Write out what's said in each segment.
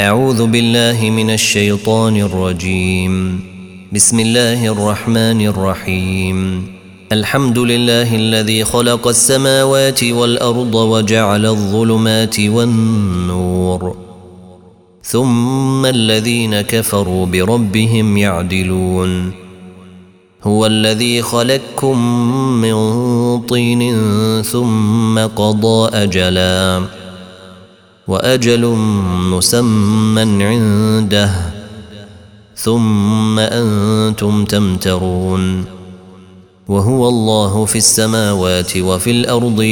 أعوذ بالله من الشيطان الرجيم. بسم الله الرحمن الرحيم. الحمد لله الذي خلق السماوات والأرض وجعل الظلمات والنور، ثم الذين كفروا بربهم يعدلون. هو الذي خلقكم من طين ثم قضى أجلا، وأجل مسمى عنده، ثم أنتم تمترون. وهو الله في السماوات وفي الأرض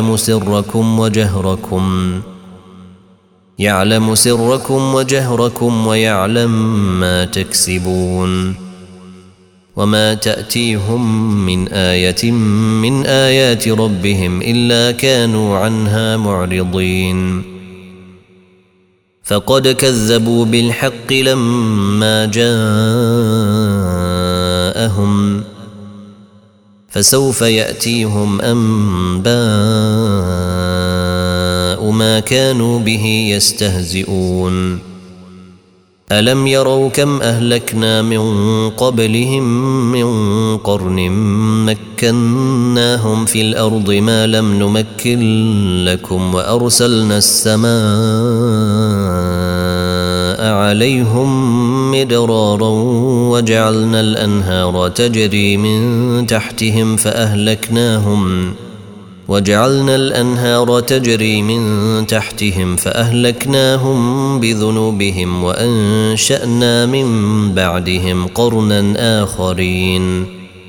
يعلم سركم وجهركم ويعلم ما تكسبون. وما تأتيهم من آية من آيات ربهم إلا كانوا عنها معرضين. فقد كذبوا بالحق لما جاءهم، فسوف يأتيهم أنباء ما كانوا به يستهزئون. ألم يروا كم أهلكنا من قبلهم من قرن مكناهم في الأرض ما لم نمكن لكم، وأرسلنا السماء عليهم مدرارا وجعلنا الأنهار تجري من تحتهم فأهلكناهم بذنوبهم وأنشأنا من بعدهم قرنا آخرين.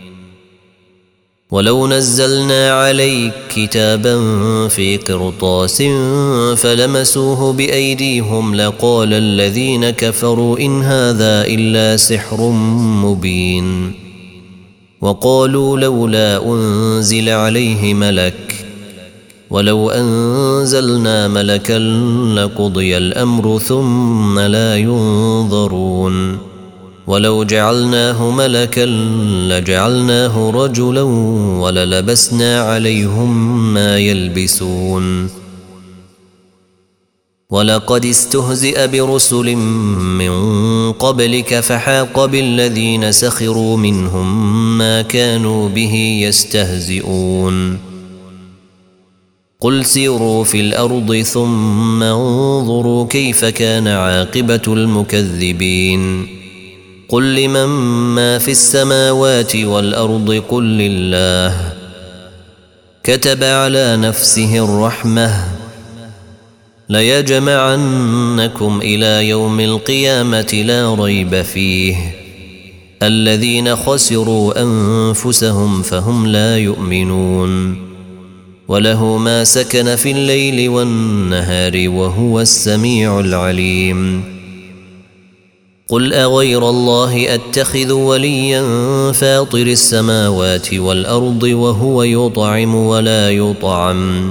ولو نزلنا عليك كتابا في قرطاس فلمسوه بأيديهم لقال الذين كفروا إن هذا إلا سحر مبين. وقالوا لولا أنزل عليه ملك، ولو أنزلنا ملكا لقضي الأمر ثم لا ينظرون. ولو جعلناه ملكا لجعلناه رجلا وللبسنا عليهم ما يلبسون. ولقد استهزئ برسل من قبلك فحاق بالذين سخروا منهم ما كانوا به يستهزئون. قل سيروا في الأرض ثم انظروا كيف كان عاقبة المكذبين. قل لمن ما في السماوات والأرض قل لله. كتب على نفسه الرحمة ليجمعنكم إلى يوم القيامة لا ريب فيه. الذين خسروا أنفسهم فهم لا يؤمنون. وله ما سكن في الليل والنهار وهو السميع العليم. قل أغير الله أتخذ وليا فاطر السماوات والأرض وهو يطعم ولا يطعم.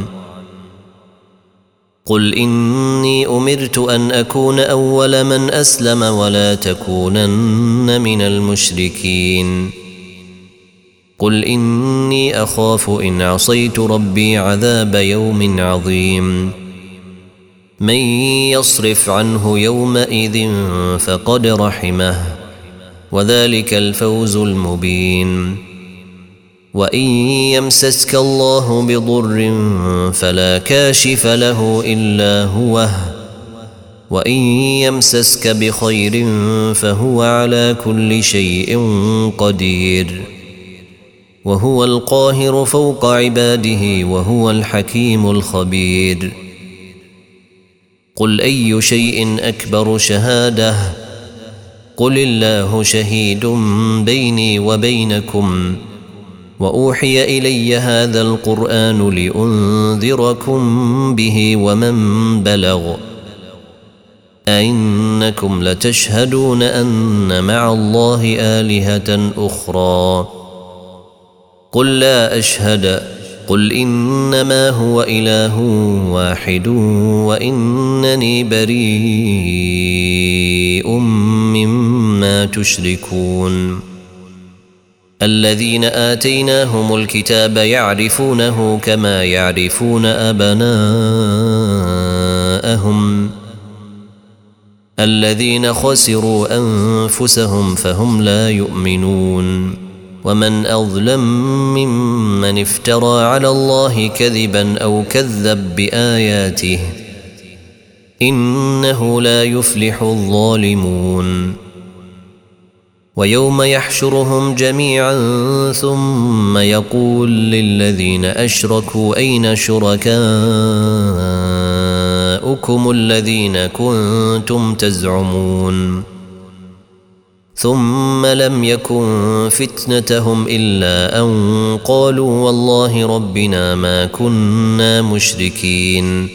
قل إني أمرت أن أكون أول من أسلم ولا تكونن من المشركين. قل إني أخاف إن عصيت ربي عذاب يوم عظيم. من يصرف عنه يومئذ فقد رحمه، وذلك الفوز المبين. وإن يمسسك الله بضر فلا كاشف له إلا هو، وإن يمسسك بخير فهو على كل شيء قدير. وهو القاهر فوق عباده وهو الحكيم الخبير. قل أي شيء أكبر شهادة؟ قل الله شهيد بيني وبينكم. وأوحي إلي هذا القرآن لأنذركم به ومن بلغ. أئنكم لتشهدون أن مع الله آلهة أخرى؟ قل لا أشهد. قل إنما هو إله واحد وإنني بريء مما تشركون. الذين آتيناهم الكتاب يعرفونه كما يعرفون أبناءهم الذين خسروا أنفسهم فهم لا يؤمنون. ومن أظلم ممن افترى على الله كذبا أو كذب بآياته إنه لا يفلح الظالمون. ويوم يحشرهم جميعا ثم يقول للذين أشركوا أين شركاؤكم الذين كنتم تزعمون ثم لم يكن فتنتهم إلا أن قالوا والله ربنا ما كنا مشركين.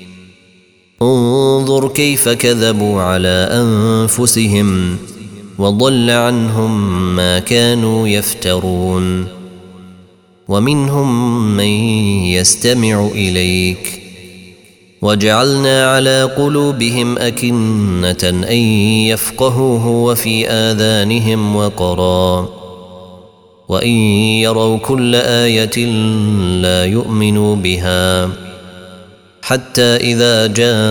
انظر كيف كذبوا على أنفسهم وضل عنهم ما كانوا يفترون. ومنهم من يستمع إليك وجعلنا على قلوبهم أكنة أن يفقهوه وفي آذانهم وقرا وإن يروا كل آية لا يؤمنوا بها حتى إذا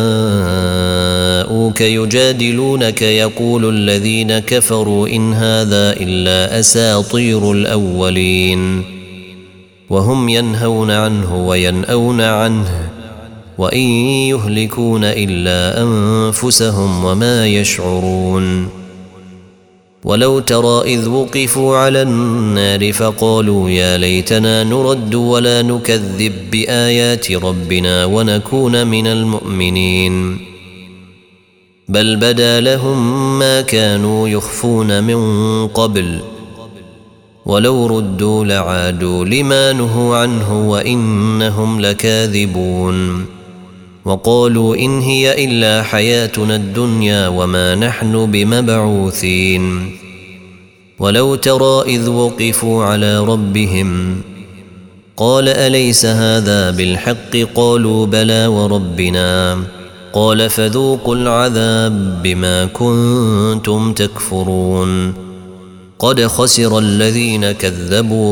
جاءوك يجادلونك يقول الذين كفروا إن هذا إلا أساطير الأولين وهم ينهون عنه وينأون عنه وإن يهلكون إلا أنفسهم وما يشعرون. ولو ترى إذ وقفوا على النار فقالوا يا ليتنا نرد ولا نكذب بآيات ربنا ونكون من المؤمنين بل بدا لهم ما كانوا يخفون من قبل ولو ردوا لعادوا لما نهوا عنه وإنهم لكاذبون. وقالوا إن هي إلا حياتنا الدنيا وما نحن بمبعوثين. ولو ترى إذ وقفوا على ربهم قال أليس هذا بالحق قالوا بلى وربنا قال فذوقوا العذاب بما كنتم تكفرون. قد خسر الذين كذبوا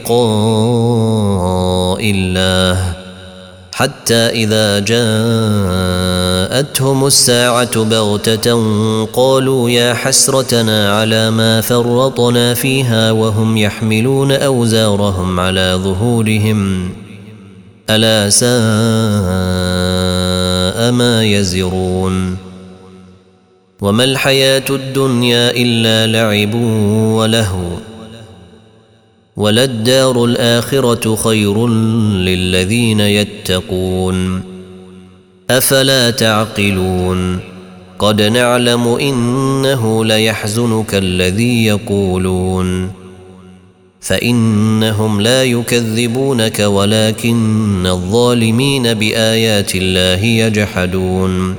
بلقاء الله حتى إذا جاءتهم الساعة بغتة قالوا يا حسرتنا على ما فرطنا فيها وهم يحملون أوزارهم على ظهورهم ألا ساء ما يزرون. وما الحياة الدنيا إلا لعب ولهو وللدار الآخرة خير للذين يتقون أفلا تعقلون. قد نعلم إنه ليحزنك الذي يقولون فإنهم لا يكذبونك ولكن الظالمين بآيات الله يجحدون.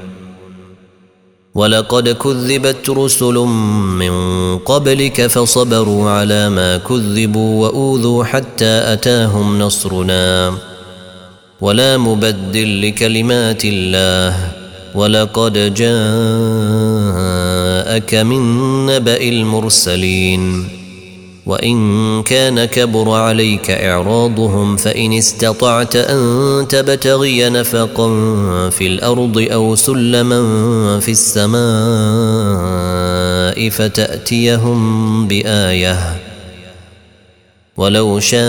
ولقد كذبت رسل من قبلك فصبروا على ما كذبوا وأوذوا حتى أتاهم نصرنا ولا مبدل لكلمات الله ولقد جاءك من نبأ المرسلين. وإن كان كبر عليك إعراضهم فإن استطعت أن تبتغي نفقا في الأرض أو سلما في السماء فتأتيهم بآية ولو شاء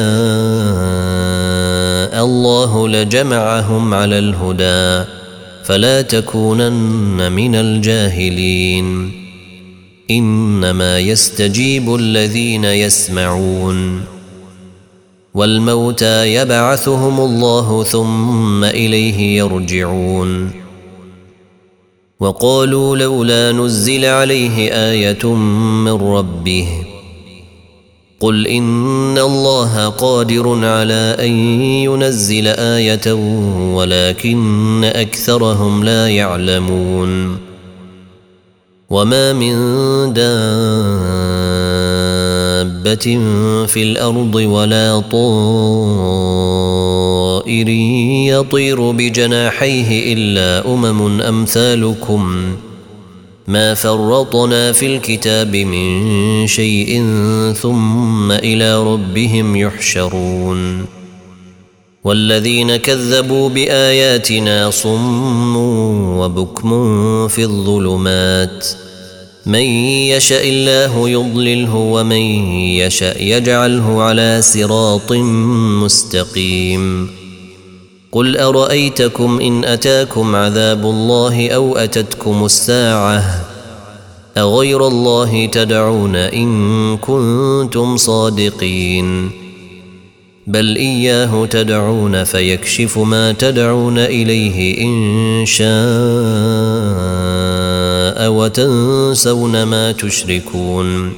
الله لجمعهم على الهدى فلا تكونن من الجاهلين. إنما يستجيب الذين يسمعون والموتى يبعثهم الله ثم إليه يرجعون. وقالوا لولا نزل عليه آية من ربه قل إن الله قادر على أن ينزل آية ولكن أكثرهم لا يعلمون. وما من دابة في الأرض ولا طائر يطير بجناحيه إلا أمم أمثالكم ما فرطنا في الكتاب من شيء ثم إلى ربهم يحشرون. والذين كذبوا بآياتنا صم وبكم في الظلمات من يشاء الله يضلله ومن يشاء يجعله على صراط مستقيم قل أرأيتكم إن أتاكم عذاب الله أو أتتكم الساعة أغير الله تدعون إن كنتم صادقين بل إياه تدعون فيكشف ما تدعون إليه إن شاء وتنسون ما تشركون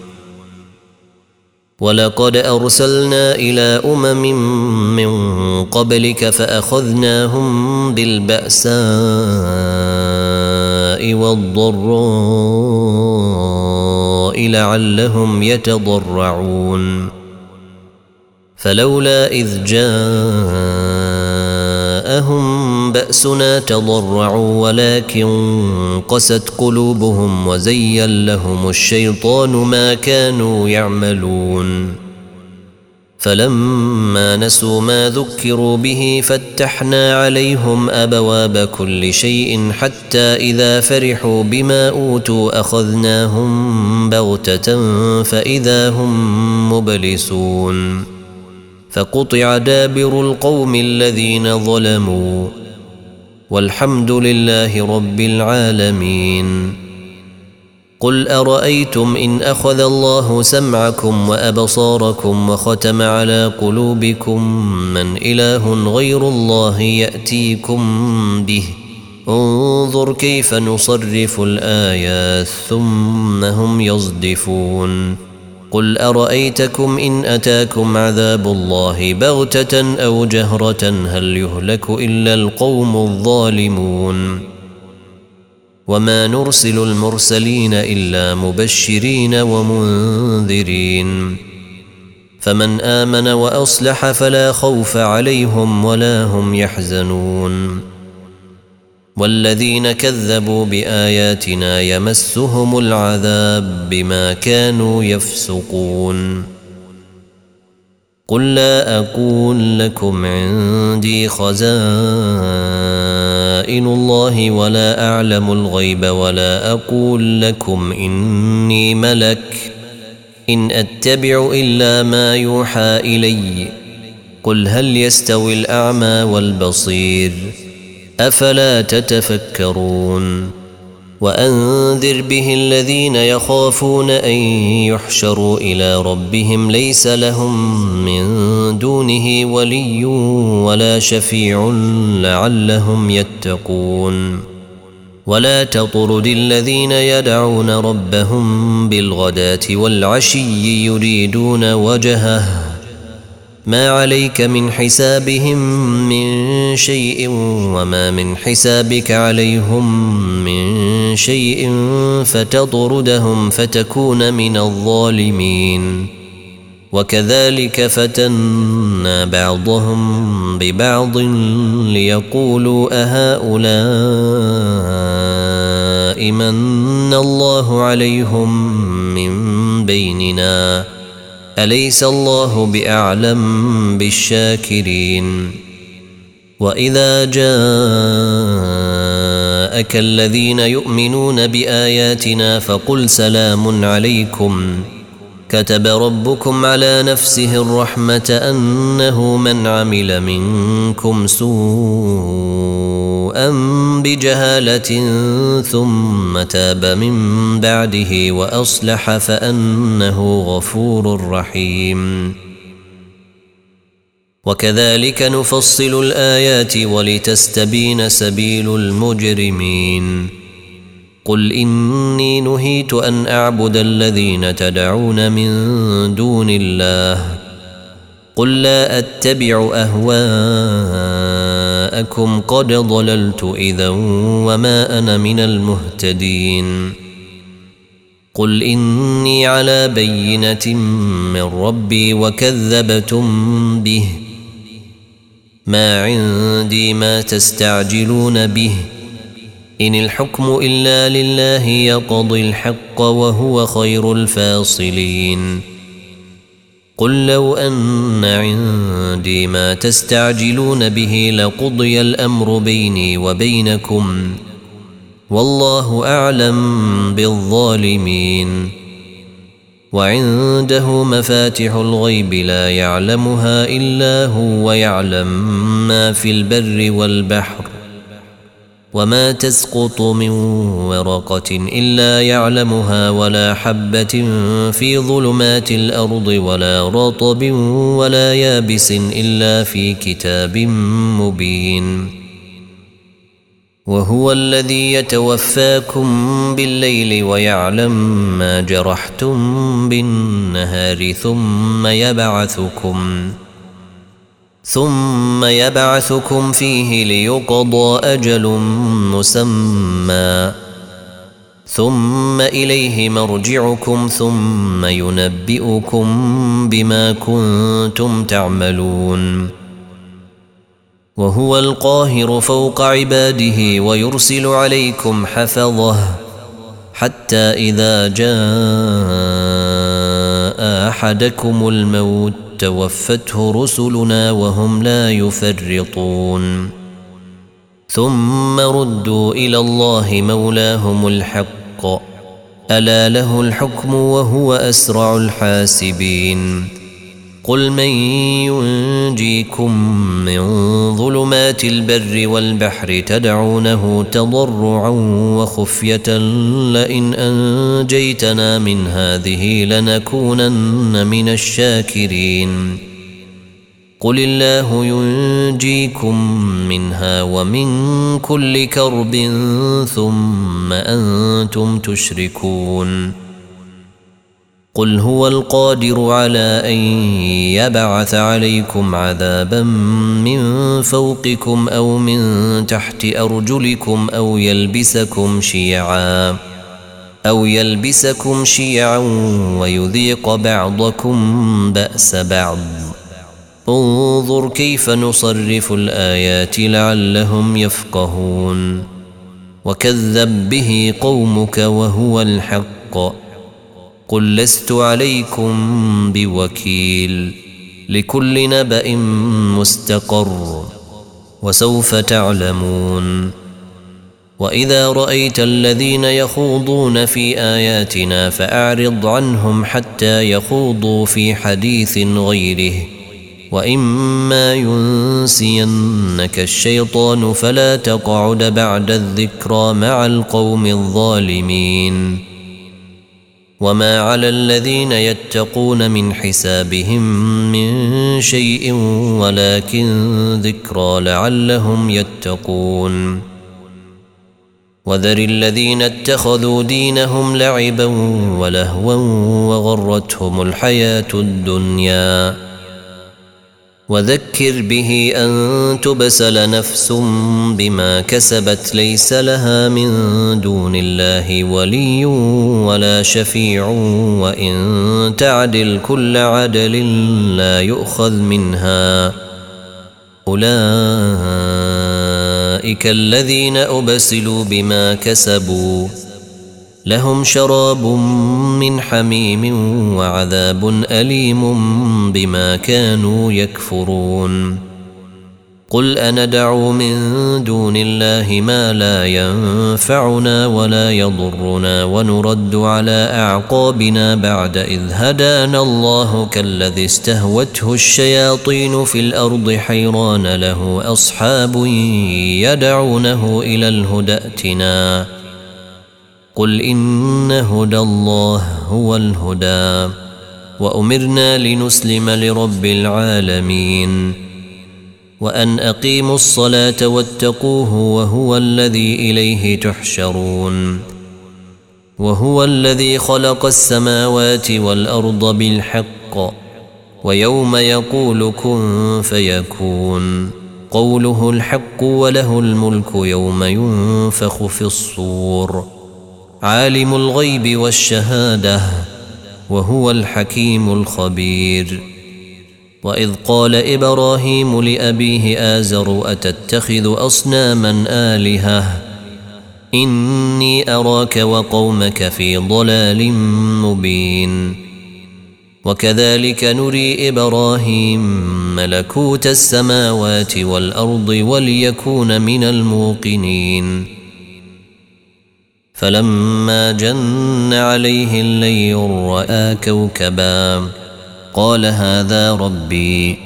ولقد أرسلنا إلى من قبلك فأخذناهم بالبأساء والضراء لعلهم يتضرعون فلولا إذ جاءهم بأسنا تضرعوا ولكن قست قلوبهم وزين لهم الشيطان ما كانوا يعملون فلما نسوا ما ذكروا به فتحنا عليهم أبواب كل شيء حتى إذا فرحوا بما أوتوا أخذناهم بغتة فإذا هم مبلسون فقطع دابر القوم الذين ظلموا والحمد لله رب العالمين قل أرأيتم إن أخذ الله سمعكم وأبصاركم وختم على قلوبكم من إله غير الله يأتيكم به انظر كيف نصرف الآيات ثم هم يصدفون قل أرأيتكم إن أتاكم عذاب الله بغتة أو جهرة هل يهلك إلا القوم الظالمون وما نرسل المرسلين إلا مبشرين ومنذرين فمن آمن وأصلح فلا خوف عليهم ولا هم يحزنون والذين كذبوا بآياتنا يمسهم العذاب بما كانوا يفسقون قل لا أقول لكم عندي خزائن الله ولا أعلم الغيب ولا أقول لكم إني ملك إن أتبع إلا ما يوحى إلي قل هل يستوي الأعمى والبصير أفلا تتفكرون وأنذر به الذين يخافون أن يحشروا إلى ربهم ليس لهم من دونه ولي ولا شفيع لعلهم يتقون ولا تطرد الذين يدعون ربهم بالغداة والعشي يريدون وجهه ما عليك من حسابهم من شيء وما من حسابك عليهم من شيء فتطردهم فتكون من الظالمين وكذلك فتنا بعضهم ببعض ليقولوا أهؤلاء من الله عليهم من بيننا أليس الله بأعلم بالشاكرين وإذا جاءك الذين يؤمنون بآياتنا فقل سلام عليكم كتب ربكم على نفسه الرحمة أنه من عمل منكم سوءا بجهالة ثم تاب من بعده وأصلح فأنه غفور رحيم وكذلك نفصل الآيات ولتستبين سبيل المجرمين قل إني نهيت أن أعبد الذين تدعون من دون الله قل لا أتبع أهواءكم قد ضللت إذا وما أنا من المهتدين قل إني على بينة من ربي وكذبتم به ما عندي ما تستعجلون به إن الحكم إلا لله يقضي الحق وهو خير الفاصلين قل لو أن عندي ما تستعجلون به لقضي الأمر بيني وبينكم والله أعلم بالظالمين. وعنده مفاتح الغيب لا يعلمها إلا هو ويعلم ما في البر والبحر وما تسقط من ورقة إلا يعلمها ولا حبة في ظلمات الأرض ولا رطب ولا يابس إلا في كتاب مبين. وهو الذي يتوفاكم بالليل ويعلم ما جرحتم بالنهار ثم يبعثكم فيه ليقضى أجل مسمى ثم إليه مرجعكم ثم ينبئكم بما كنتم تعملون. وهو القاهر فوق عباده ويرسل عليكم حفظه حتى إذا جاء أحدكم الموت توفته رسلنا وهم لا يفرطون. ثم ردوا إلى الله مولاهم الحق ألا له الحكم وهو أسرع الحاسبين. قل من ينجيكم من ظلمات البر والبحر تدعونه تضرعا وخفية لئن أنجيتنا من هذه لنكونن من الشاكرين. قل الله ينجيكم منها ومن كل كرب ثم أنتم تشركون. قل هو القادر على أن يبعث عليكم عذابا من فوقكم أو من تحت أرجلكم أو يلبسكم شيعا ويذيق بعضكم بأس بعض. انظر كيف نصرف الآيات لعلهم يفقهون. وكذب به قومك وهو الحق. قل لست عليكم بوكيل لكل نبأ مستقر وسوف تعلمون. وإذا رأيت الذين يخوضون في آياتنا فأعرض عنهم حتى يخوضوا في حديث غيره وإما ينسينك الشيطان فلا تقعد بعد الذكرى مع القوم الظالمين. وما على الذين يتقون من حسابهم من شيء ولكن ذكرى لعلهم يتقون. وذر الذين اتخذوا دينهم لعبا ولهوا وغرتهم الحياة الدنيا وذكر به أن تبسل نفس بما كسبت ليس لها من دون الله ولي ولا شفيع وإن تعدل كل عدل لا يؤخذ منها. أولئك الذين أبسلوا بما كسبوا لهم شراب من حميم وعذاب أليم بما كانوا يكفرون. قل أندعو من دون الله ما لا ينفعنا ولا يضرنا ونرد على أعقابنا بعد إذ هدانا الله كالذي استهوته الشياطين في الأرض حيران له أصحاب يدعونه إلى الهدى ائتنا. قل إن هدى الله هو الهدى وأمرنا لنسلم لرب العالمين وأن أقيموا الصلاة واتقوه وهو الذي إليه تحشرون. وهو الذي خلق السماوات والأرض بالحق ويوم يقول كن فيكون قوله الحق وله الملك يوم ينفخ في الصور عالم الغيب والشهادة وهو الحكيم الخبير. وإذ قال إبراهيم لأبيه آزر أتتخذ أصناما آلهة إني أراك وقومك في ضلال مبين. وكذلك نري إبراهيم ملكوت السماوات والأرض وليكون من الموقنين. فلما جن عليه الليل رأى كوكبا قال هذا ربي،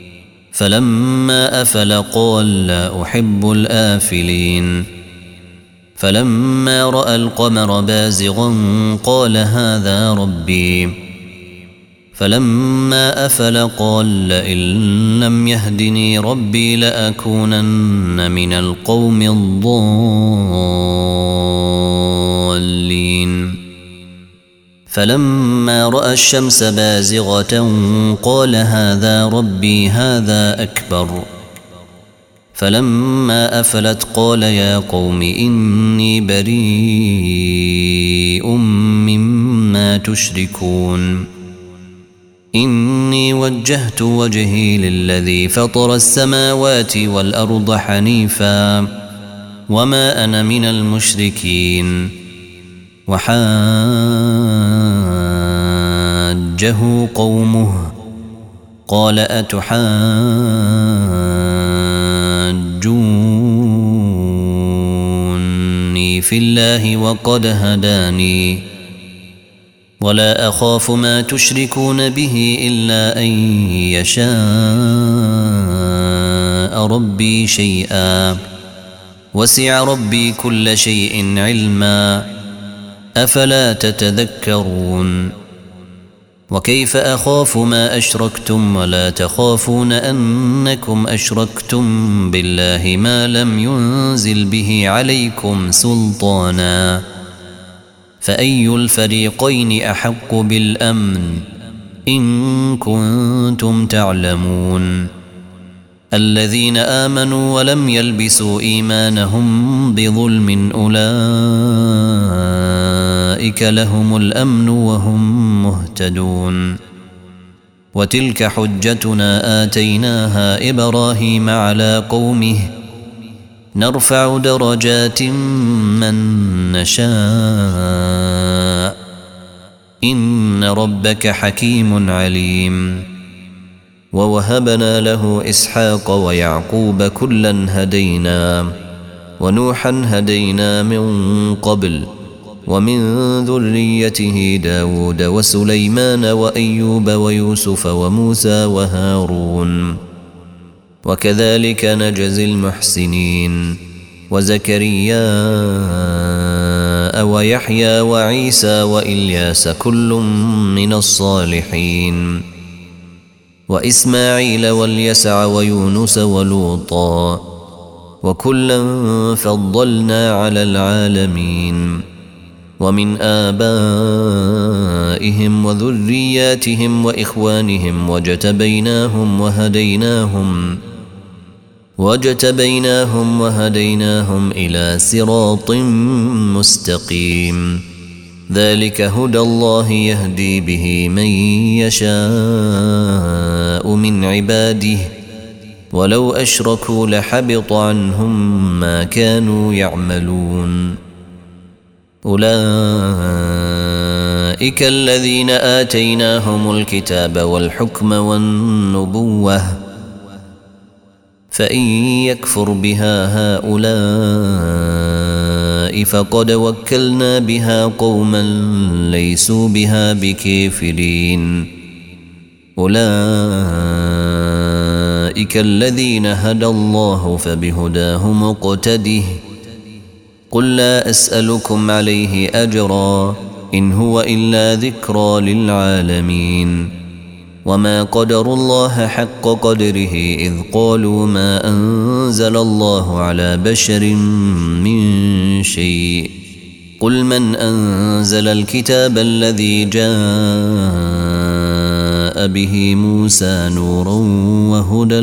فلما أفل قال لا أحب الآفلين. فلما رأى القمر بازغا قال هذا ربي، فلما أفل قال لئن لم يهدني ربي لأكونن من القوم الضالين. فلما رأى الشمس بازغة قال هذا ربي هذا أكبر. فلما أفلت قال يا قوم إني بريء مما تشركون. إني وجهت وجهي للذي فطر السماوات والأرض حنيفا وما أنا من المشركين. وحاجه قومه قال أتحاجوني في الله وقد هداني ولا أخاف ما تشركون به إلا أن يشاء ربي شيئا وسع ربي كل شيء علما أفلا تتذكرون. وكيف أخاف ما أشركتم ولا تخافون أنكم أشركتم بالله ما لم ينزل به عليكم سلطانا فأي الفريقين أحق بالأمن إن كنتم تعلمون. الذين آمنوا ولم يلبسوا إيمانهم بظلم أولئك لهم الأمن وهم مهتدون. وتلك حجتنا آتيناها إبراهيم على قومه نرفع درجات من نشاء إن ربك حكيم عليم. ووهبنا له إسحاق ويعقوب كلا هدينا ونوحا هدينا من قبل ومن ذريته داود وسليمان وأيوب ويوسف وموسى وهارون وكذلك نجزي المحسنين. وزكريا ويحيى وعيسى وإلياس كل من الصالحين وإسماعيل واليسع ويونس ولوطا وكلا فضلنا على العالمين. ومن آبائهم وذرياتهم وإخوانهم وجتبيناهم وهديناهم إلى صراط مستقيم. ذلك هدى الله يهدي به من يشاء من عباده ولو أشركوا لحبط عنهم ما كانوا يعملون. أولئك الذين آتيناهم الكتاب والحكم والنبوة فإن يكفر بها هؤلاء فقد وكلنا بها قوما ليسوا بها بكافرين. أولئك الذين هدى الله فبهداه مقتده. قل لا أسألكم عليه أجرا إن هو إلا ذكرى للعالمين. وما قدروا الله حق قدره إذ قالوا ما أنزل الله على بشر من شيء. قل من أنزل الكتاب الذي جاء به موسى نورا وهدى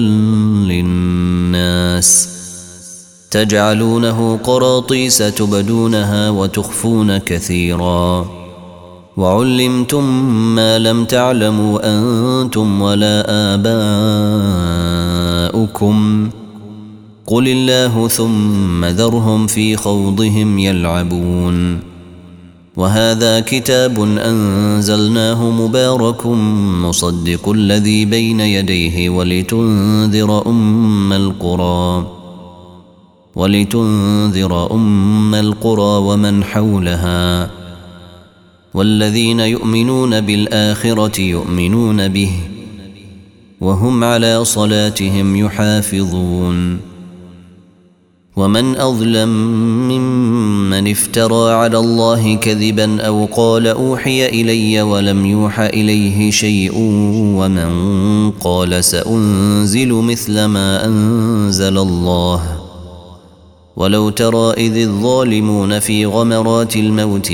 للناس تجعلونه قراطيس تبدونها وتخفون كثيرا وعلمتم ما لم تعلموا أنتم ولا آباؤكم قل الله ثم ذرهم في خوضهم يلعبون. وهذا كتاب أنزلناه مبارك مصدق الذي بين يديه ولتنذر أم القرى ومن حولها والذين يؤمنون بالآخرة يؤمنون به وهم على صلاتهم يحافظون ومن أظلم ممن افترى على الله كذبا أو قال أوحي إلي ولم يوح إليه شيء ومن قال سأنزل مثل ما أنزل الله ولو ترى إذ الظالمون في غمرات الموت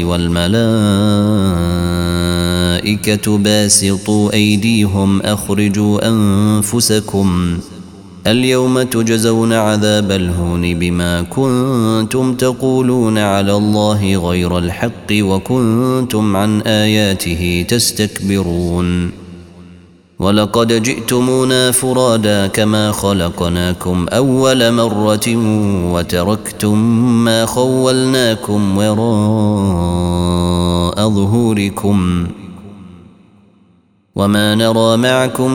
والملائكة باسطوا أيديهم أخرجوا أنفسكم اليوم تجزون عذاب الهون بما كنتم تقولون على الله غير الحق وكنتم عن آياته تستكبرون ولقد جئتمونا فرادا كما خلقناكم أول مرة وتركتم ما خولناكم وراء ظهوركم وما نرى معكم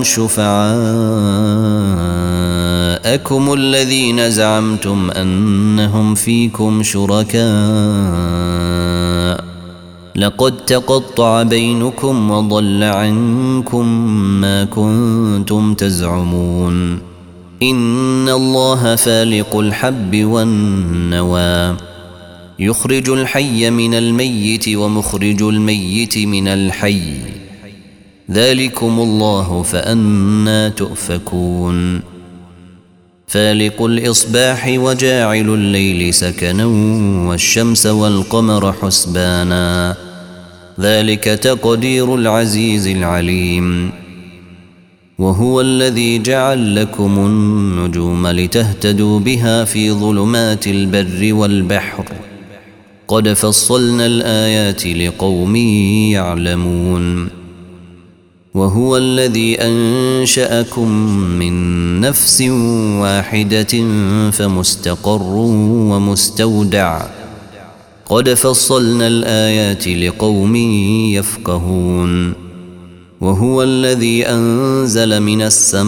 شفعاءكم الذين زعمتم أنهم فيكم شركاء لقد تقطع بينكم وضل عنكم ما كنتم تزعمون إن الله فالق الحب والنوى يخرج الحي من الميت ومخرج الميت من الحي ذلكم الله فأنى تؤفكون فالق الإصباح وجاعل الليل سكنا والشمس والقمر حسبانا ذلك تقدير العزيز العليم وهو الذي جعل لكم النجوم لتهتدوا بها في ظلمات البر والبحر قد فصلنا الآيات لقوم يعلمون وهو الذي أنشأكم من نفس واحدة فمستقر ومستودع قد فصلنا الآيات لقوم يفقهون وهو الذي أنزل من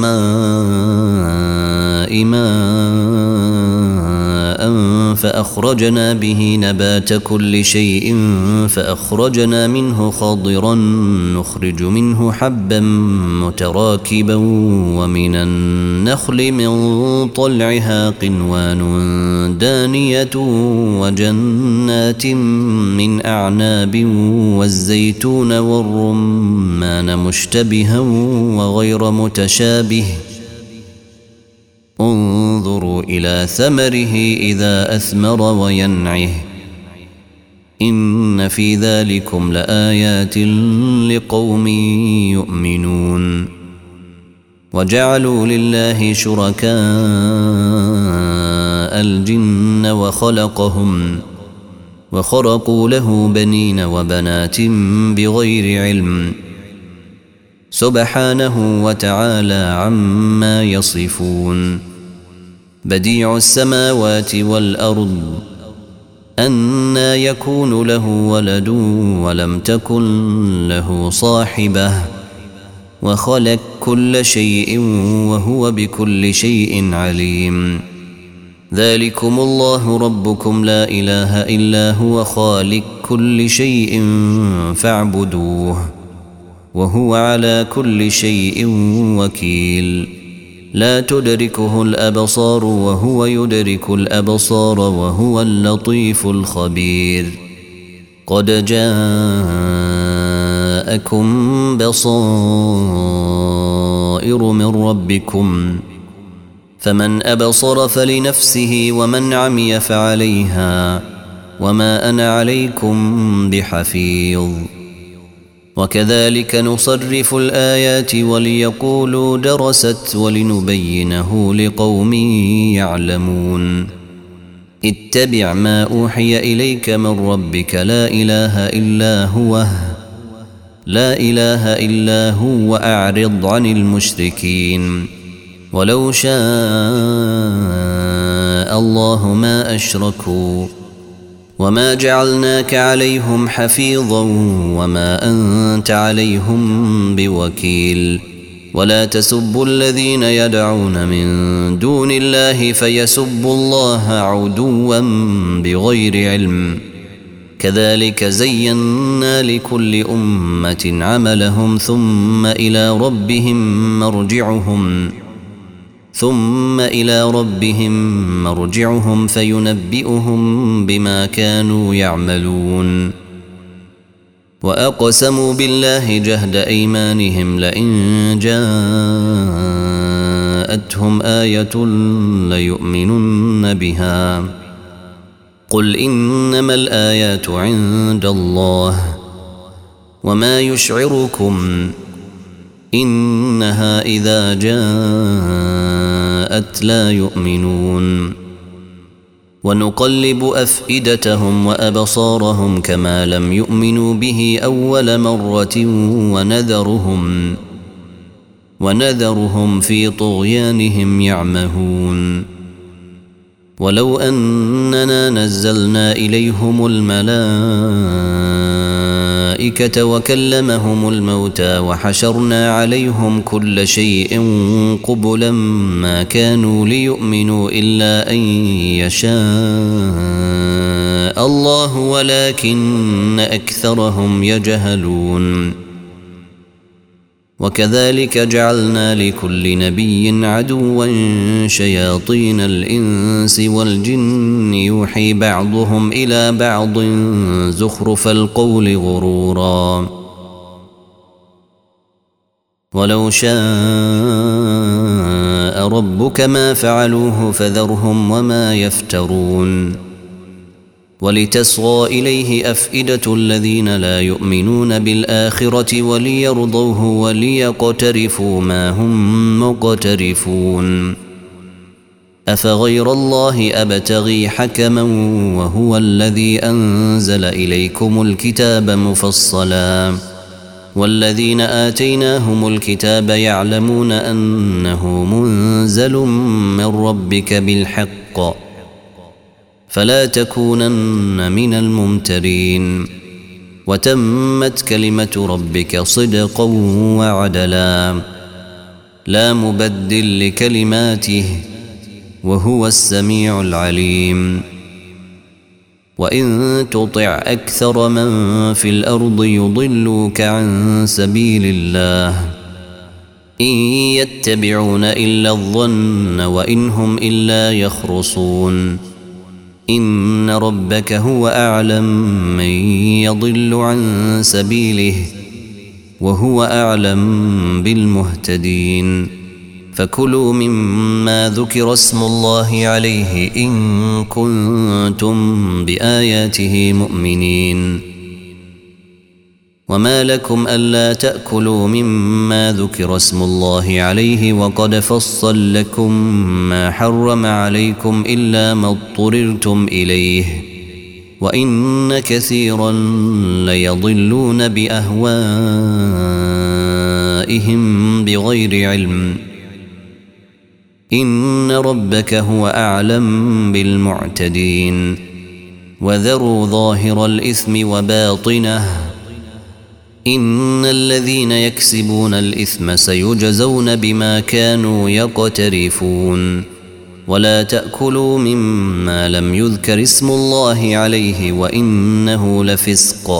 السماء ماء فأخرجنا به نبات كل شيء فأخرجنا منه خضرا نخرج منه حبا متراكبا ومن النخل من طلعها قنوان دانية وجنات من أعناب والزيتون والرمان مشتبها وغير متشابه انظروا إلى ثمره إذا أثمر وينعه إن في ذلكم لآيات لقوم يؤمنون وجعلوا لله شركاء الجن وخرقوا له بنين وبنات بغير علم سبحانه وتعالى عما يصفون بديع السماوات والأرض أنى يكون له ولد ولم تكن له صاحبة وخلق كل شيء وهو بكل شيء عليم ذلكم الله ربكم لا إله إلا هو خالق كل شيء فاعبدوه وهو على كل شيء وكيل لا تدركه الأبصار وهو يدرك الأبصار وهو اللطيف الخبير قد جاءكم بصائر من ربكم فمن أبصر فلنفسه ومن عمي فعليها وما أنا عليكم بحفيظ وكذلك نصرف الآيات وليقولوا درست ولنبينه لقوم يعلمون اتبع ما أوحي إليك من ربك لا إله إلا هو وأعرض عن المشركين ولو شاء الله ما أشركوا وما جعلناك عليهم حفيظا وما أنت عليهم بوكيل ولا تسبوا الذين يدعون من دون الله فيسبوا الله عدوا بغير علم كذلك زينا لكل أمة عملهم ثم إلى ربهم مرجعهم فينبئهم بما كانوا يعملون وأقسموا بالله جهد أيمانهم لئن جاءتهم آية ليؤمنن بها قل إنما الآيات عند الله وما يشعركم إنها إذا جاءت لا يؤمنون ونقلب أفئدتهم وأبصارهم كما لم يؤمنوا به أول مرة ونذرهم في طغيانهم يعمهون ولو أننا نزلنا إليهم الملائكة وكلمهم الموتى وحشرنا عليهم كل شيء قبلا ما كانوا ليؤمنوا إلا أن يشاء الله ولكن أكثرهم يجهلون وكذلك جعلنا لكل نبي عدوا شياطين الإنس والجن يوحي بعضهم إلى بعض زخرف القول غرورا ولو شاء ربك ما فعلوه فذرهم وما يفترون ولتصغى إليه أفئدة الذين لا يؤمنون بالآخرة وليرضوه وليقترفوا ما هم مقترفون أفغير الله أبتغي حكما وهو الذي أنزل إليكم الكتاب مفصلا والذين آتيناهم الكتاب يعلمون أنه منزل من ربك بالحق فلا تكونن من الممترين وتمت كلمة ربك صدقا وعدلا لا مبدل لكلماته وهو السميع العليم وإن تطع أكثر من في الأرض يضلوك عن سبيل الله إن يتبعون إلا الظن وإن هم إلا يخرصون إن ربك هو أعلم من يضل عن سبيله وهو أعلم بالمهتدين فكلوا مما ذكر اسم الله عليه إن كنتم بآياته مؤمنين وما لكم ألا تأكلوا مما ذكر اسم الله عليه وقد فصل لكم ما حرم عليكم إلا ما اضطررتم إليه وإن كثيرا ليضلون بأهوائهم بغير علم إن ربك هو أعلم بالمعتدين وذروا ظاهر الإثم وباطنه إن الذين يكسبون الإثم سيجزون بما كانوا يقترفون ولا تأكلوا مما لم يذكر اسم الله عليه وإنه لفسق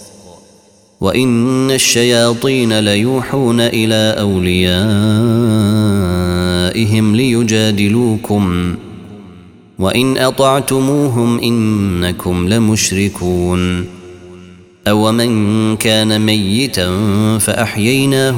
وإن الشياطين ليوحون إلى أوليائهم ليجادلوكم وإن أطعتموهم إنكم لمشركون أومن كان ميتا فأحييناه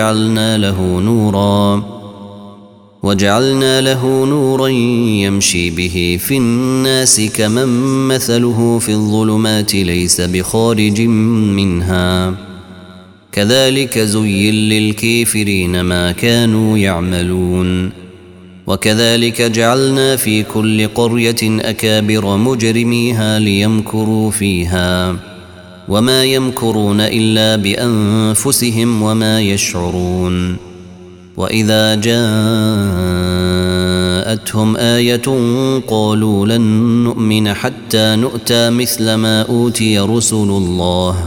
وجعلنا له نورا يمشي به في الناس كمن مثله في الظلمات ليس بخارج منها كذلك زين للكافرين ما كانوا يعملون وكذلك جعلنا في كل قرية أكابر مجرميها ليمكروا فيها وما يمكرون إلا بأنفسهم وما يشعرون وإذا جاءتهم آية قالوا لن نؤمن حتى نؤتى مثل ما أوتي رسل الله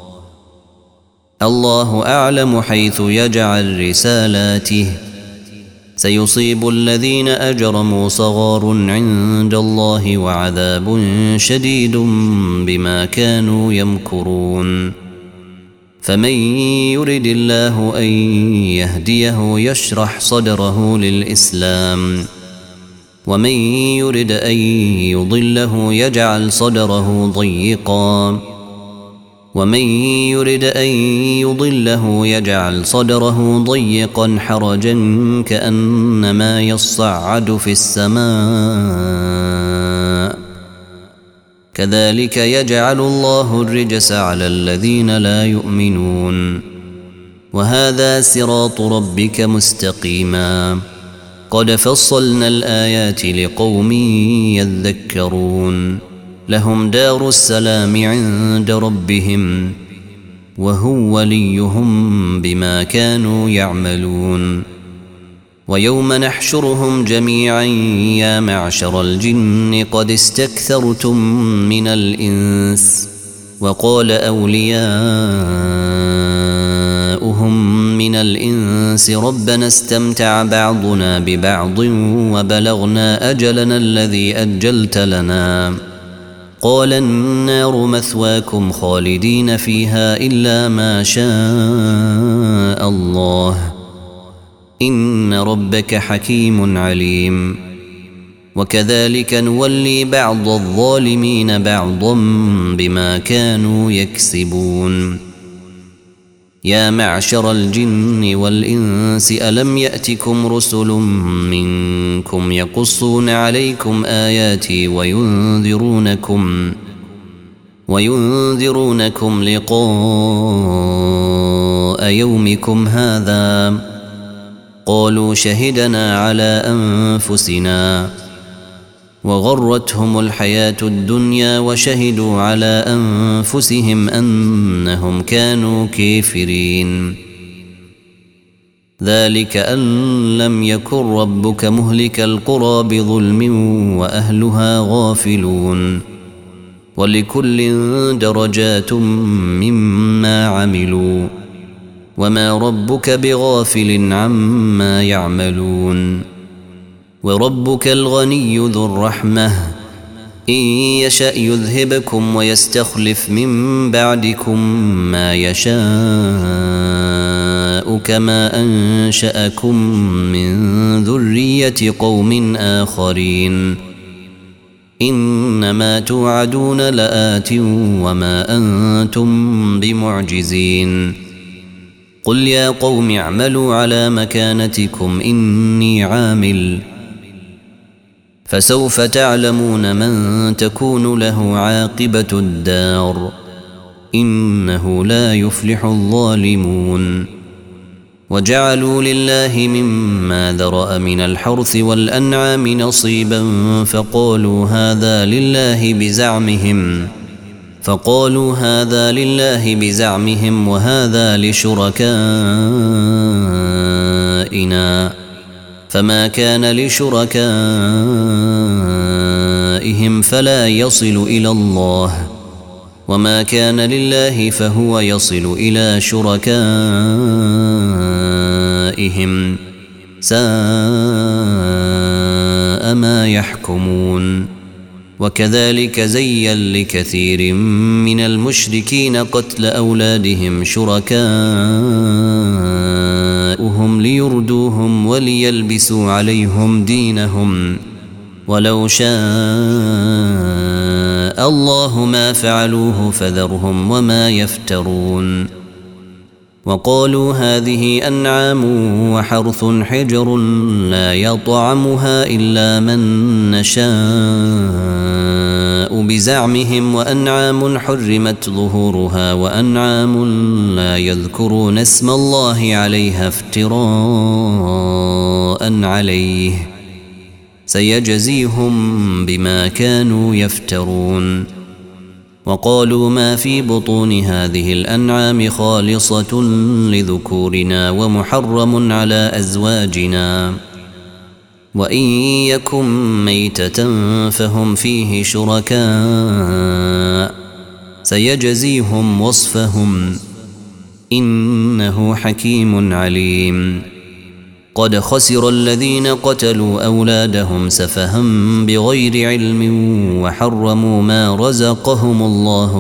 الله أعلم حيث يجعل رسالاته سيصيب الذين أجرموا صغار عند الله وعذاب شديد بما كانوا يمكرون فمن يرد الله أن يهديه يشرح صدره للإسلام ومن يرد أن يضله يجعل صدره ضيقا ومن يرد أن يضله يجعل صدره ضيقا حرجا كأنما يصعد في السماء كذلك يجعل الله الرجس على الذين لا يؤمنون وهذا صراط ربك مستقيما قد فصلنا الآيات لقوم يذكرون لهم دار السلام عند ربهم وهو وليهم بما كانوا يعملون ويوم نحشرهم جميعا يا معشر الجن قد استكثرتم من الإنس وقال أولياؤهم من الإنس ربنا استمتع بعضنا ببعض وبلغنا أجلنا الذي أجلت لنا قال النار مثواكم خالدين فيها إلا ما شاء الله إن ربك حكيم عليم وكذلك نولي بعض الظالمين بعضا بما كانوا يكسبون يا معشر الجن والإنس ألم يأتكم رسل منكم يقصون عليكم آياتي وينذرونكم لقاء يومكم هذا قالوا شهدنا على أنفسنا وغرتهم الحياة الدنيا وشهدوا على أنفسهم أنهم كانوا كافرين ذلك أن لم يكن ربك مهلك القرى بظلم وأهلها غافلون ولكل درجات مما عملوا وما ربك بغافل عما يعملون وربك الغني ذو الرحمة إن يشأ يذهبكم ويستخلف من بعدكم ما يشاء كما أنشأكم من ذرية قوم آخرين إنما توعدون لآت وما أنتم بمعجزين قل يا قوم اعملوا على مكانتكم إني عامل فسوف تعلمون من تكون له عاقبة الدار إنه لا يفلح الظالمون وجعلوا لله مما ذرأ من الحرث والأنعام نصيبا فقالوا هذا لله بزعمهم وهذا لشركائنا فما كان لشركائهم فلا يصل إلى الله وما كان لله فهو يصل إلى شركائهم ساء ما يحكمون وكذلك زين لكثير من المشركين قتل أولادهم شركاؤهم ليردوهم وليلبسوا عليهم دينهم ولو شاء الله ما فعلوه فذرهم وما يفترون وقالوا هذه أنعام وحرث حجر لا يطعمها إلا من نشاء بزعمهم وأنعام حرمت ظهورها وأنعام لا يذكرون اسم الله عليها افتراء عليه سيجزيهم بما كانوا يفترون وقالوا ما في بطون هذه الأنعام خالصة لذكورنا ومحرم على أزواجنا وإن يكن ميتة فهم فيه شركاء سيجزيهم وصفهم إنه حكيم عليم. قد خسر الذين قتلوا أولادهم سفها بغير علم وحرموا ما رزقهم الله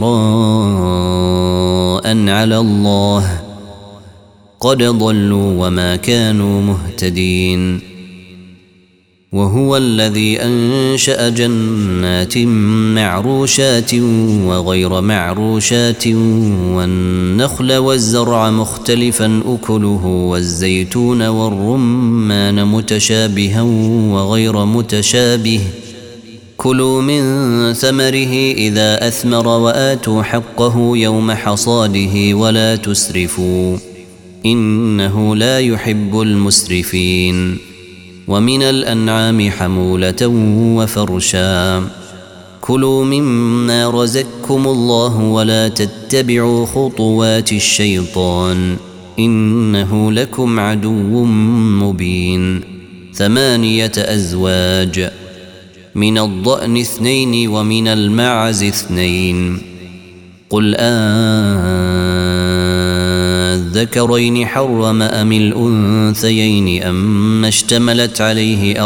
افتراء على الله قد ضلوا وما كانوا مهتدين. وهو الذي أنشأ جنات معروشات وغير معروشات والنخل والزرع مختلفا أكله والزيتون والرمان متشابها وغير متشابه كلوا من ثمره إذا أثمر وآتوا حقه يوم حصاده ولا تسرفوا إنه لا يحب المسرفين. ومن الأنعام حمولة وفرشا كلوا مما رزقكم الله ولا تتبعوا خطوات الشيطان إنه لكم عدو مبين. 8 أزواج من الضأن 2 ومن المعز 2 قل الذكرين حرم أم الأنثيين أما اشتملت عليه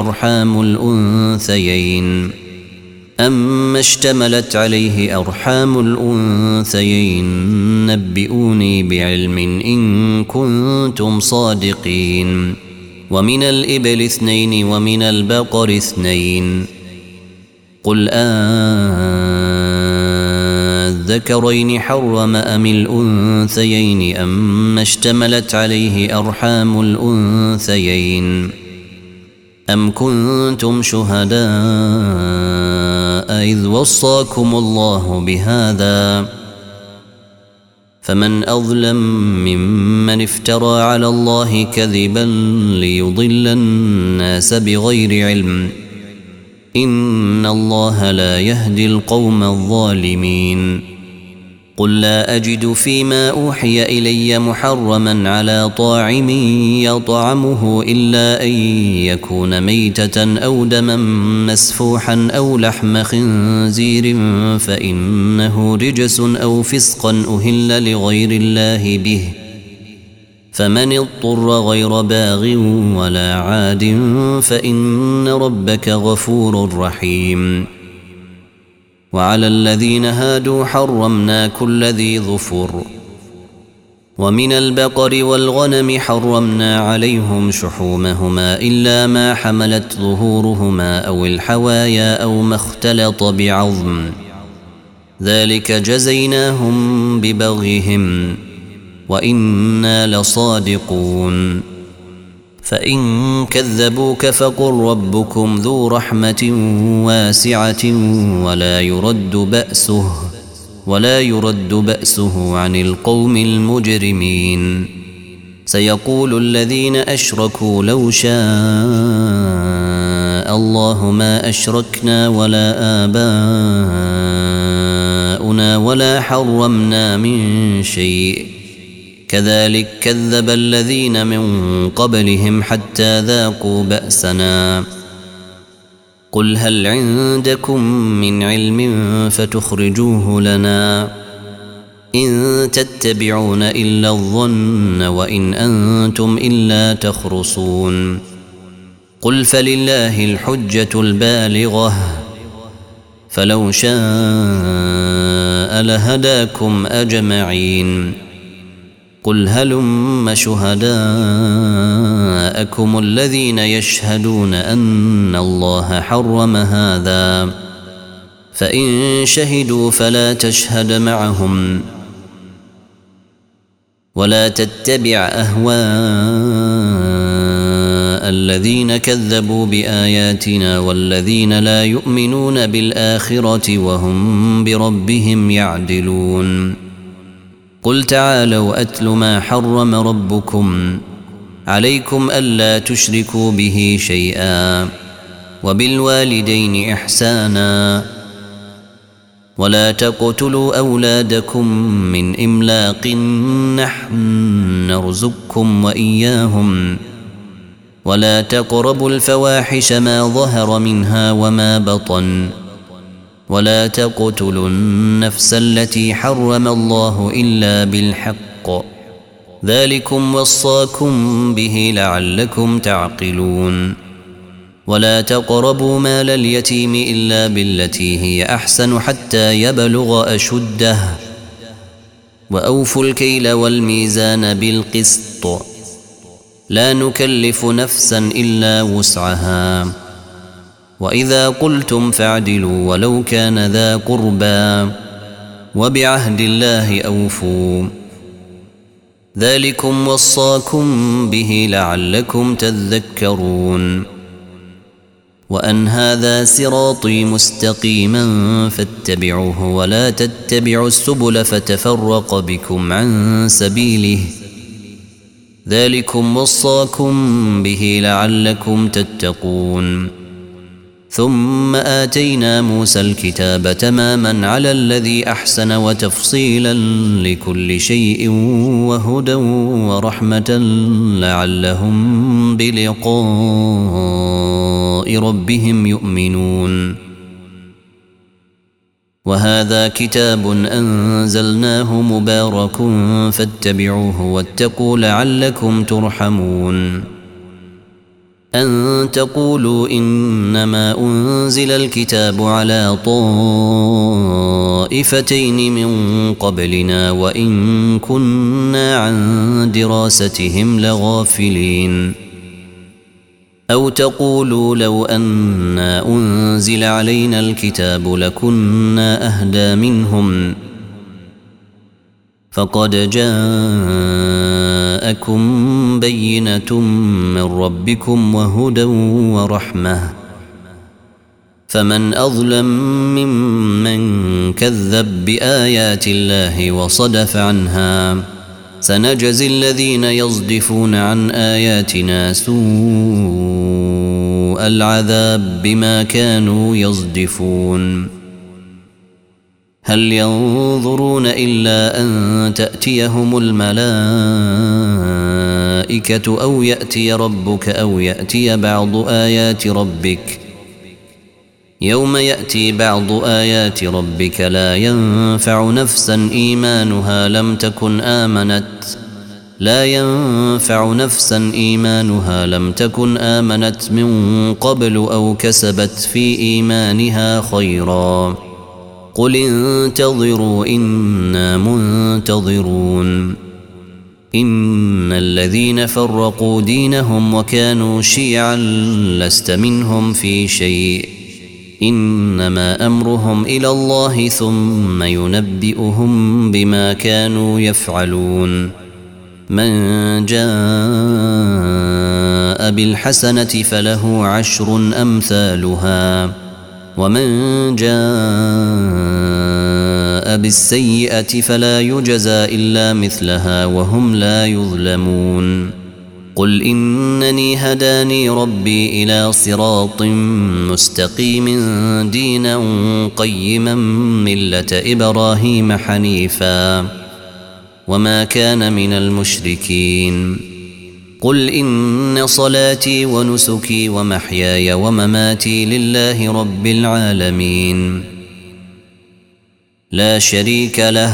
أرحام الأنثيين نبئوني بعلم إن كنتم صادقين. ومن الإبل 2 ومن البقر 2 قل الذكرين حرم أم الأنثيين أما اشتملت عليه أرحام الأنثيين أم كنتم شهداء إذ وصاكم الله بهذا فمن أظلم ممن افترى على الله كذبا ليضل الناس بغير علم إن الله لا يهدي القوم الظالمين. قل لا أجد فيما أوحي إلي محرما على طاعم يطعمه إلا أن يكون ميتة أو دما مسفوحا أو لحم خنزير فإنه رجس أو فسقا أهل لغير الله به فمن اضطر غير باغ ولا عاد فإن ربك غفور رحيم. وعلى الذين هادوا حرمنا كل ذي ظفر ومن البقر والغنم حرمنا عليهم شحومهما إلا ما حملت ظهورهما أو الحوايا أو ما اختلط بعظم ذلك جزيناهم ببغيهم وإنا لصادقون. فإن كذبوك فقل ربكم ذو رحمة واسعة ولا يرد بأسه عن القوم المجرمين. سيقول الذين أشركوا لو شاء الله ما أشركنا ولا آباؤنا ولا حرمنا من شيء كذلك كذب الذين من قبلهم حتى ذاقوا بأسنا. قل هل عندكم من علم فتخرجوه لنا إن تتبعون إلا الظن وإن أنتم إلا تخرصون. قل فلله الحجة البالغة فلو شاء لهداكم أجمعين. قل هلم شهداءكم الذين يشهدون أن الله حرم هذا فإن شهدوا فلا تشهد معهم ولا تتبع أهواء الذين كذبوا بآياتنا والذين لا يؤمنون بالآخرة وهم بربهم يعدلون. قل تعالوا أتل ما حرم ربكم عليكم ألا تشركوا به شيئا وبالوالدين إحسانا ولا تقتلوا أولادكم من إملاق نحن نرزقكم وإياهم ولا تقربوا الفواحش ما ظهر منها وما بطن ولا تقتلوا النفس التي حرم الله إلا بالحق ذلكم وصاكم به لعلكم تعقلون ولا تقربوا مال اليتيم إلا بالتي هي أحسن حتى يبلغ أشده وأوفوا الكيل والميزان بالقسط لا نكلف نفسا إلا وسعها وإذا قلتم فاعدلوا ولو كان ذا قربى وبعهد الله أوفوا ذلكم وصاكم به لعلكم تذكرون وأن هذا صراطي مستقيما فاتبعوه ولا تتبعوا السبل فتفرق بكم عن سبيله ذلكم وصاكم به لعلكم تتقون ثم آتينا موسى الكتاب تماما على الذي أحسن وتفصيلا لكل شيء وهدى ورحمة لعلهم بلقاء ربهم يؤمنون وهذا كتاب أنزلناه مبارك فاتبعوه واتقوا لعلكم ترحمون أن تقولوا إنما أنزل الكتاب على طائفتين من قبلنا وإن كنا عن دراستهم لغافلين أو تقولوا لو أنا أنزل علينا الكتاب لكنا أهدى منهم فقد جاءكم بينة من ربكم وهدى ورحمة فمن أظلم ممن كذب بآيات الله وصدف عنها سنجزي الذين يصدفون عن آياتنا سوء العذاب بما كانوا يصدفون هل ينظرون إلا أن تأتيهم الملائكة أو يأتي ربك أو يأتي بعض آيات ربك يوم يأتي بعض آيات ربك لا ينفع نفسا إيمانها لم تكن آمنت من قبل أو كسبت في إيمانها خيرا قل انتظروا إنا منتظرون إن الذين فرقوا دينهم وكانوا شيعا لست منهم في شيء إنما أمرهم إلى الله ثم ينبئهم بما كانوا يفعلون من جاء بالحسنة فله 10 أمثالها ومن جاء بالسيئة فلا يجزى إلا مثلها وهم لا يظلمون قل إنني هداني ربي إلى صراط مستقيم دينا قيما ملة إبراهيم حنيفا وما كان من المشركين قل إن صلاتي ونسكي ومحياي ومماتي لله رب العالمين لا شريك له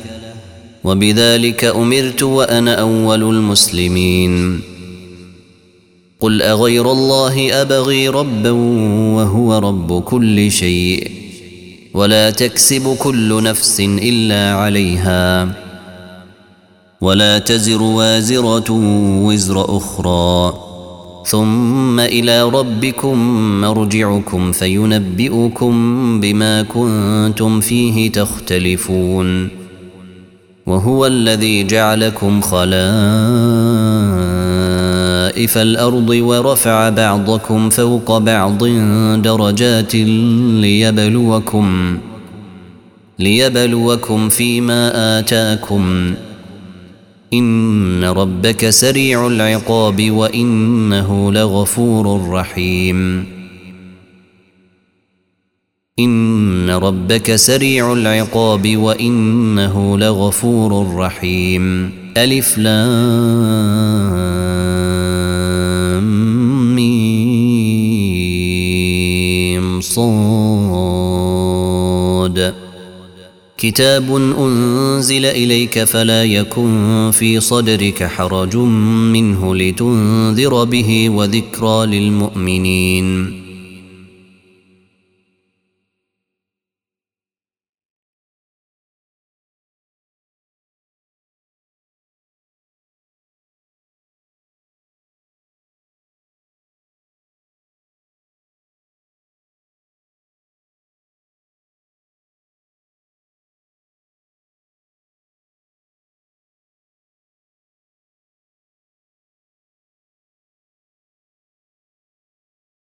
وبذلك أمرت وأنا أول المسلمين قل أغير الله أبغي ربا وهو رب كل شيء ولا تكسب كل نفس إلا عليها ولا تزر وازرة وزر أخرى ثم إلى ربكم مرجعكم فينبئكم بما كنتم فيه تختلفون وهو الذي جعلكم خلائف الأرض ورفع بعضكم فوق بعض درجات ليبلوكم فيما آتاكم إن ربك سريع العقاب وإنه لغفور رحيم إن ربك سريع العقاب وإنه لغفور رحيم. ألف لام ميم صاد كتاب أنزل إليك فلا يكن في صدرك حرج منه لتنذر به وذكرى للمؤمنين.